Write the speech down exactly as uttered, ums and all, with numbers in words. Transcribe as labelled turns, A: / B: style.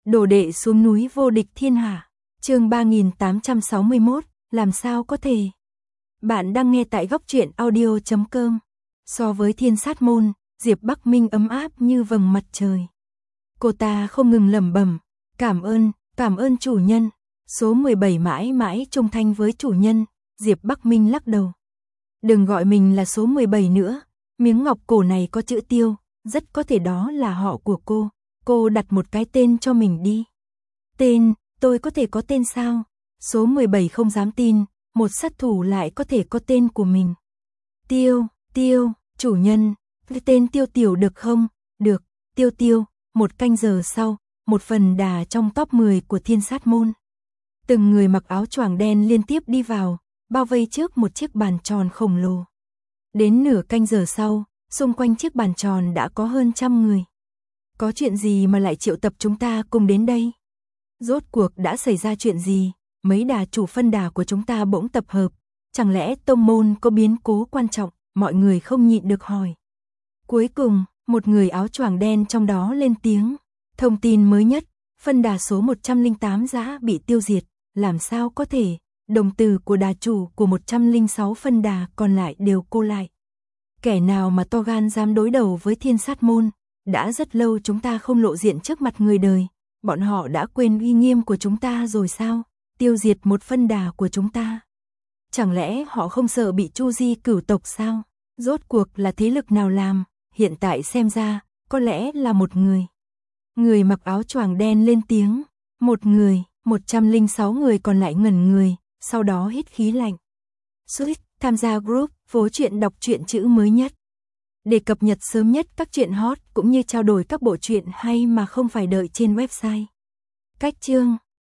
A: Đồ đệ xuống núi vô địch thiên hạ. Chương ba nghìn tám trăm sáu mươi mốt, làm sao có thể? Bạn đang nghe tại góc truyện audio chấm com. So với Thiên Sát Môn, Diệp Bắc Minh ấm áp như vầng mặt trời. Cô ta không ngừng lẩm bẩm, "Cảm ơn, cảm ơn chủ nhân." Số mười bảy mãi mãi trung thành với chủ nhân. Diệp Bắc Minh lắc đầu. "Đừng gọi mình là số mười bảy nữa, miếng ngọc cổ này có chữ Tiêu, rất có thể đó là họ của cô. Cô đặt một cái tên cho mình đi." "Tên, tôi có thể có tên sao?" Số mười bảy không dám tin, một sát thủ lại có thể có tên của mình. "Tiêu, Tiêu, chủ nhân, tên Tiêu Tiểu được không?" "Được, Tiêu Tiêu." Một canh giờ sau, một phần đà trong top mười của Thiên Sát Môn. Từng người mặc áo choàng đen liên tiếp đi vào, bao vây trước một chiếc bàn tròn khổng lồ. Đến nửa canh giờ sau, xung quanh chiếc bàn tròn đã có hơn trăm người. "Có chuyện gì mà lại triệu tập chúng ta cùng đến đây? Rốt cuộc đã xảy ra chuyện gì? Mấy đà chủ phân đà của chúng ta bỗng tập hợp, chẳng lẽ tông môn có biến cố quan trọng?" Mọi người không nhịn được hỏi. Cuối cùng, một người áo choàng đen trong đó lên tiếng. "Thông tin mới nhất, phân đà số một trăm lẻ tám đã bị tiêu diệt." "Làm sao có thể? Đồng tử của đà chủ của một trăm lẻ sáu phân đà còn lại đều cô lại. Kẻ nào mà to gan dám đối đầu với Thiên Sát Môn? Đã rất lâu chúng ta không lộ diện trước mặt người đời, bọn họ đã quên uy nghiêm của chúng ta rồi sao? Tiêu diệt một phân đà của chúng ta, chẳng lẽ họ không sợ bị chu di cửu tộc sao? Rốt cuộc là thế lực nào làm? Hiện tại xem ra, có lẽ là một người." Người mặc áo choàng đen lên tiếng. "Một người?" một trăm lẻ sáu người còn lại ngẩn người, sau đó hít khí lạnh. Suýt, tham gia group phố truyện đọc truyện chữ mới nhất, để cập nhật sớm nhất các truyện hot cũng như trao đổi các bộ truyện hay mà không phải đợi trên website. Cách chương